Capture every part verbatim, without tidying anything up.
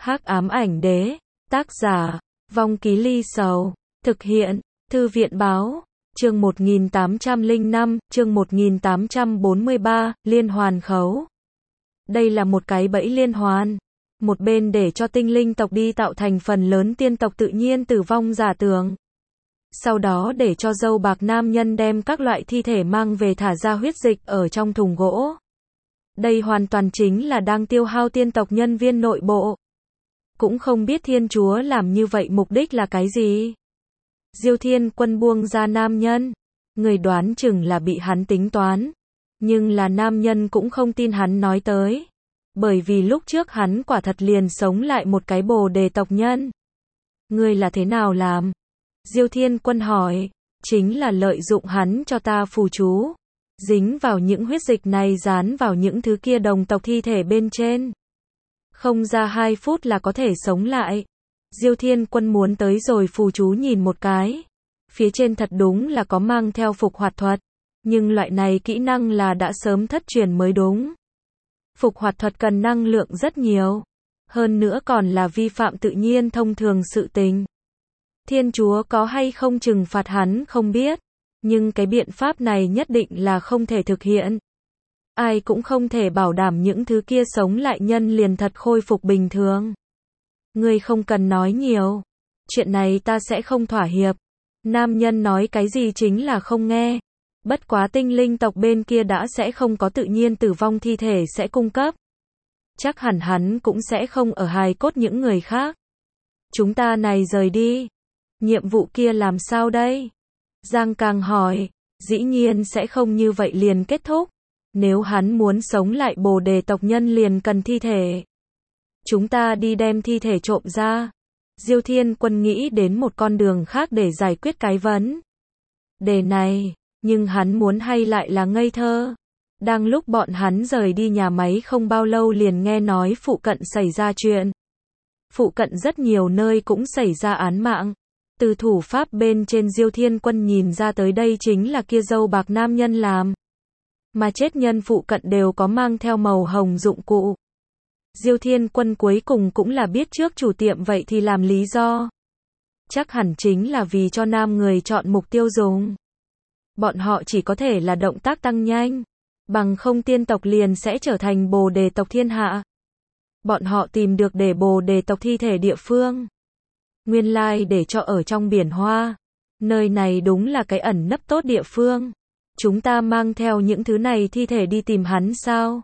Hắc ám ảnh đế, tác giả, Vong Ký Ly Sầu, thực hiện, Thư viện báo, chương một nghìn tám trăm lẻ năm, chương một nghìn tám trăm bốn mươi ba, liên hoàn khấu. Đây là một cái bẫy liên hoàn. Một bên để cho tinh linh tộc đi tạo thành phần lớn tiên tộc tự nhiên tử vong giả tưởng. Sau đó để cho dâu bạc nam nhân đem các loại thi thể mang về thả ra huyết dịch ở trong thùng gỗ. Đây hoàn toàn chính là đang tiêu hao tiên tộc nhân viên nội bộ. Cũng không biết Thiên Chúa làm như vậy mục đích là cái gì. Diêu Thiên Quân buông ra nam nhân. Người đoán chừng là bị hắn tính toán. Nhưng là nam nhân cũng không tin hắn nói tới. Bởi vì lúc trước hắn quả thật liền sống lại một cái bồ đề tộc nhân. Ngươi là thế nào làm? Diêu Thiên Quân hỏi. Chính là lợi dụng hắn cho ta phù chú. Dính vào những huyết dịch này dán vào những thứ kia đồng tộc thi thể bên trên. Không ra hai phút là có thể sống lại. Diêu Thiên Quân muốn tới rồi phù chú nhìn một cái. Phía trên thật đúng là có mang theo phục hoạt thuật. Nhưng loại này kỹ năng là đã sớm thất truyền mới đúng. Phục hoạt thuật cần năng lượng rất nhiều. Hơn nữa còn là vi phạm tự nhiên thông thường sự tình. Thiên Chúa có hay không trừng phạt hắn không biết. Nhưng cái biện pháp này nhất định là không thể thực hiện. Ai cũng không thể bảo đảm những thứ kia sống lại nhân liền thật khôi phục bình thường. Ngươi không cần nói nhiều. Chuyện này ta sẽ không thỏa hiệp. Nam nhân nói cái gì chính là không nghe. Bất quá tinh linh tộc bên kia đã sẽ không có tự nhiên tử vong thi thể sẽ cung cấp. Chắc hẳn hắn cũng sẽ không ở hài cốt những người khác. Chúng ta này rời đi. Nhiệm vụ kia làm sao đây? Giang Càng hỏi. Dĩ nhiên sẽ không như vậy liền kết thúc. Nếu hắn muốn sống lại bồ đề tộc nhân liền cần thi thể. Chúng ta đi đem thi thể trộm ra. Diêu Thiên Quân nghĩ đến một con đường khác để giải quyết cái vấn đề này. Nhưng hắn muốn hay lại là ngây thơ. Đang lúc bọn hắn rời đi nhà máy không bao lâu liền nghe nói phụ cận xảy ra chuyện. Phụ cận rất nhiều nơi cũng xảy ra án mạng. Từ thủ pháp bên trên Diêu Thiên Quân nhìn ra tới đây chính là kia dâu bạc nam nhân làm. Mà chết nhân phụ cận đều có mang theo màu hồng dụng cụ. Diêu Thiên Quân cuối cùng cũng là biết trước chủ tiệm vậy thì làm lý do. Chắc hẳn chính là vì cho nam người chọn mục tiêu dùng. Bọn họ chỉ có thể là động tác tăng nhanh. Bằng không tiên tộc liền sẽ trở thành bồ đề tộc thiên hạ. Bọn họ tìm được để bồ đề tộc thi thể địa phương. Nguyên lai like để cho ở trong biển hoa. Nơi này đúng là cái ẩn nấp tốt địa phương. Chúng ta mang theo những thứ này thi thể đi tìm hắn sao?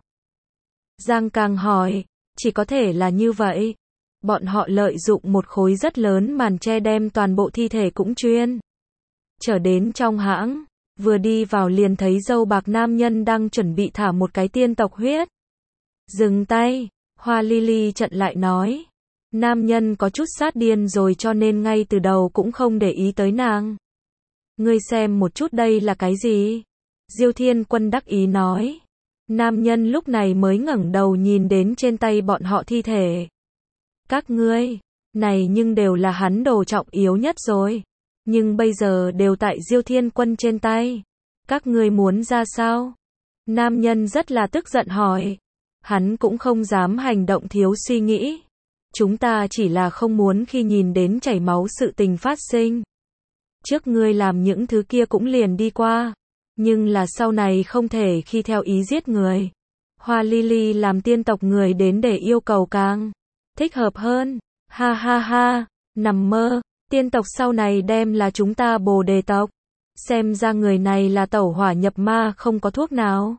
Giang Càng hỏi. Chỉ có thể là như vậy. Bọn họ lợi dụng một khối rất lớn màn che đem toàn bộ thi thể cũng chuyên trở đến trong hãng. Vừa đi vào liền thấy dâu bạc nam nhân đang chuẩn bị thả một cái tiên tộc huyết. Dừng tay. Hoa Lily chặn lại nói. Nam nhân có chút sát điên rồi cho nên ngay từ đầu cũng không để ý tới nàng. Ngươi xem một chút đây là cái gì? Diêu Thiên Quân đắc ý nói. Nam nhân lúc này mới ngẩng đầu nhìn đến trên tay bọn họ thi thể. Các ngươi, này nhưng đều là hắn đồ trọng yếu nhất rồi. Nhưng bây giờ đều tại Diêu Thiên Quân trên tay. Các ngươi muốn ra sao? Nam nhân rất là tức giận hỏi. Hắn cũng không dám hành động thiếu suy nghĩ. Chúng ta chỉ là không muốn khi nhìn đến chảy máu sự tình phát sinh. Trước ngươi làm những thứ kia cũng liền đi qua. Nhưng là sau này không thể khi theo ý giết người. Hoa Lily làm tiên tộc người đến để yêu cầu càng thích hợp hơn. Ha ha ha, nằm mơ. Tiên tộc sau này đem là chúng ta bồ đề tộc. Xem ra người này là tẩu hỏa nhập ma không có thuốc nào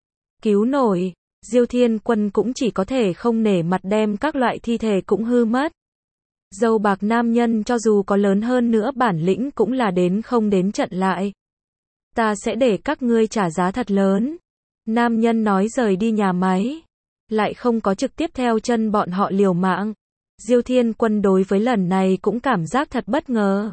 cứu nổi. Diêu Thiên Quân cũng chỉ có thể không nể mặt đem các loại thi thể cũng hư mất. Dâu bạc nam nhân cho dù có lớn hơn nữa bản lĩnh cũng là đến không đến trận lại. Ta sẽ để các ngươi trả giá thật lớn. Nam nhân nói rời đi nhà máy. Lại không có trực tiếp theo chân bọn họ liều mạng. Diêu Thiên Quân đối với lần này cũng cảm giác thật bất ngờ.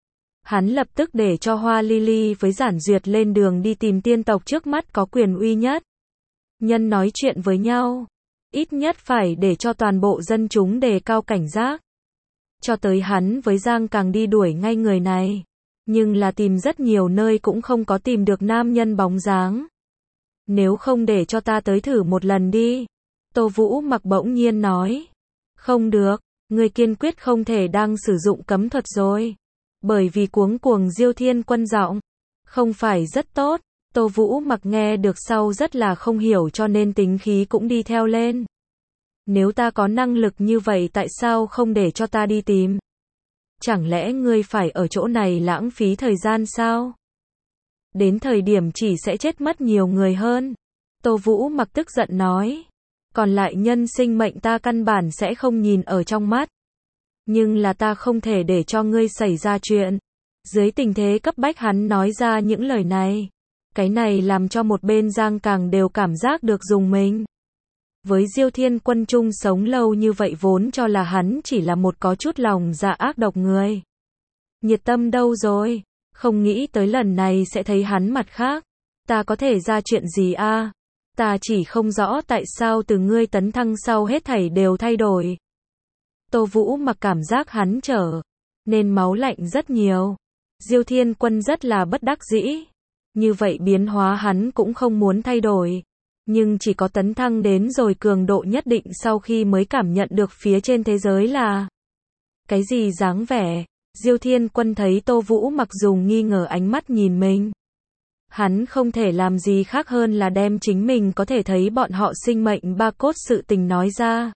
Hắn lập tức để cho Hoa Lily với Giản Duyệt lên đường đi tìm tiên tộc trước mắt có quyền uy nhất. Nhân nói chuyện với nhau. Ít nhất phải để cho toàn bộ dân chúng đề cao cảnh giác. Cho tới hắn với Giang Càng đi đuổi ngay người này. Nhưng là tìm rất nhiều nơi cũng không có tìm được nam nhân bóng dáng. Nếu không để cho ta tới thử một lần đi. Tô Vũ Mặc bỗng nhiên nói. Không được, ngươi kiên quyết không thể đang sử dụng cấm thuật rồi. Bởi vì cuống cuồng Diêu Thiên Quân giọng không phải rất tốt. Tô Vũ Mặc nghe được sau rất là không hiểu cho nên tính khí cũng đi theo lên. Nếu ta có năng lực như vậy tại sao không để cho ta đi tìm? Chẳng lẽ ngươi phải ở chỗ này lãng phí thời gian sao? Đến thời điểm chỉ sẽ chết mất nhiều người hơn. Tô Vũ Mặc tức giận nói. Còn lại nhân sinh mệnh ta căn bản sẽ không nhìn ở trong mắt. Nhưng là ta không thể để cho ngươi xảy ra chuyện. Dưới tình thế cấp bách hắn nói ra những lời này. Cái này làm cho một bên Giang Càng đều cảm giác được rùng mình. Với Diêu Thiên Quân chung sống lâu như vậy vốn cho là hắn chỉ là một có chút lòng dạ ác độc người. Nhiệt tâm đâu rồi? Không nghĩ tới lần này sẽ thấy hắn mặt khác. Ta có thể ra chuyện gì a? Ta chỉ không rõ tại sao từ ngươi tấn thăng sau hết thảy đều thay đổi. Tô Vũ Mặc cảm giác hắn trở nên máu lạnh rất nhiều. Diêu Thiên Quân rất là bất đắc dĩ. Như vậy biến hóa hắn cũng không muốn thay đổi. Nhưng chỉ có tấn thăng đến rồi cường độ nhất định sau khi mới cảm nhận được phía trên thế giới là cái gì dáng vẻ. Diêu Thiên Quân thấy Tô Vũ Mặc dùng nghi ngờ ánh mắt nhìn mình. Hắn không thể làm gì khác hơn là đem chính mình có thể thấy bọn họ sinh mệnh ba cốt sự tình nói ra.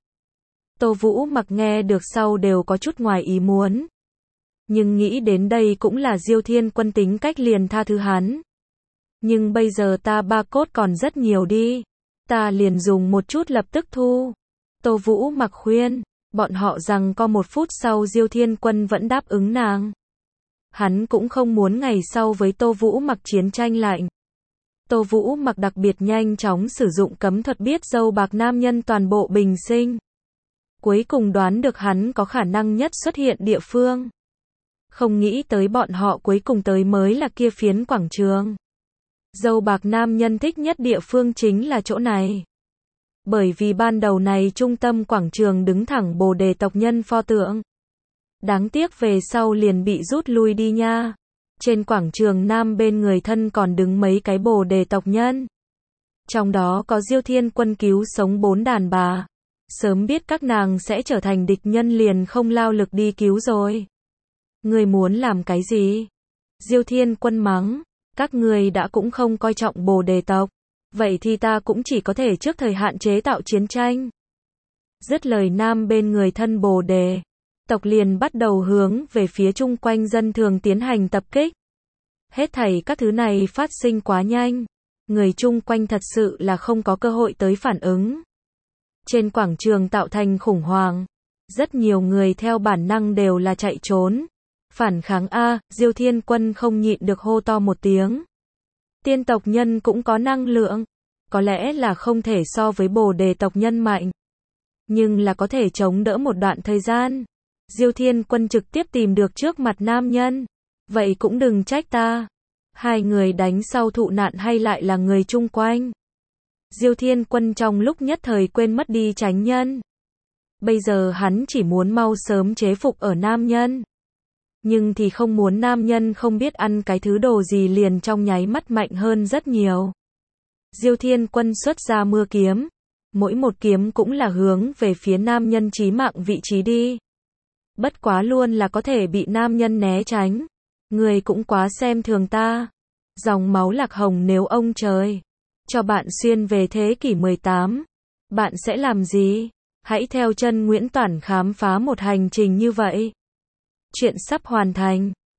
Tô Vũ Mặc nghe được sau đều có chút ngoài ý muốn. Nhưng nghĩ đến đây cũng là Diêu Thiên Quân tính cách liền tha thứ hắn. Nhưng bây giờ ta ba cốt còn rất nhiều đi. Ta liền dùng một chút lập tức thu. Tô Vũ Mặc khuyên. Bọn họ rằng có một phút sau Diêu Thiên Quân vẫn đáp ứng nàng. Hắn cũng không muốn ngày sau với Tô Vũ Mặc chiến tranh lạnh. Tô Vũ Mặc đặc biệt nhanh chóng sử dụng cấm thuật biết dâu bạc nam nhân toàn bộ bình sinh. Cuối cùng đoán được hắn có khả năng nhất xuất hiện địa phương. Không nghĩ tới bọn họ cuối cùng tới mới là kia phiến quảng trường. Dâu bạc nam nhân thích nhất địa phương chính là chỗ này. Bởi vì ban đầu này trung tâm quảng trường đứng thẳng Bồ Đề tộc nhân pho tượng. Đáng tiếc về sau liền bị rút lui đi nha. Trên quảng trường nam bên người thân còn đứng mấy cái Bồ Đề tộc nhân. Trong đó có Diêu Thiên Quân cứu sống bốn đàn bà. Sớm biết các nàng sẽ trở thành địch nhân liền không lao lực đi cứu rồi. Người muốn làm cái gì? Diêu Thiên Quân mắng. Các người đã cũng không coi trọng Bồ Đề tộc. Vậy thì ta cũng chỉ có thể trước thời hạn chế tạo chiến tranh. Dứt lời nam bên người thân Bồ Đề tộc liền bắt đầu hướng về phía chung quanh dân thường tiến hành tập kích. Hết thảy các thứ này phát sinh quá nhanh. Người chung quanh thật sự là không có cơ hội tới phản ứng. Trên quảng trường tạo thành khủng hoảng. Rất nhiều người theo bản năng đều là chạy trốn. Phản kháng A, Diêu Thiên Quân không nhịn được hô to một tiếng. Tiên tộc nhân cũng có năng lượng. Có lẽ là không thể so với Bồ Đề tộc nhân mạnh. Nhưng là có thể chống đỡ một đoạn thời gian. Diêu Thiên Quân trực tiếp tìm được trước mặt nam nhân. Vậy cũng đừng trách ta. Hai người đánh sau thụ nạn hay lại là người chung quanh. Diêu Thiên Quân trong lúc nhất thời quên mất đi tránh nhân. Bây giờ hắn chỉ muốn mau sớm chế phục ở nam nhân. Nhưng thì không muốn nam nhân không biết ăn cái thứ đồ gì liền trong nháy mắt mạnh hơn rất nhiều. Diêu Thiên Quân xuất ra mưa kiếm. Mỗi một kiếm cũng là hướng về phía nam nhân chí mạng vị trí đi. Bất quá luôn là có thể bị nam nhân né tránh. Người cũng quá xem thường ta. Dòng máu lạc hồng nếu ông trời cho bạn xuyên về thế kỷ mười tám. Bạn sẽ làm gì? Hãy theo chân Nguyễn Toản khám phá một hành trình như vậy. Chuyện sắp hoàn thành.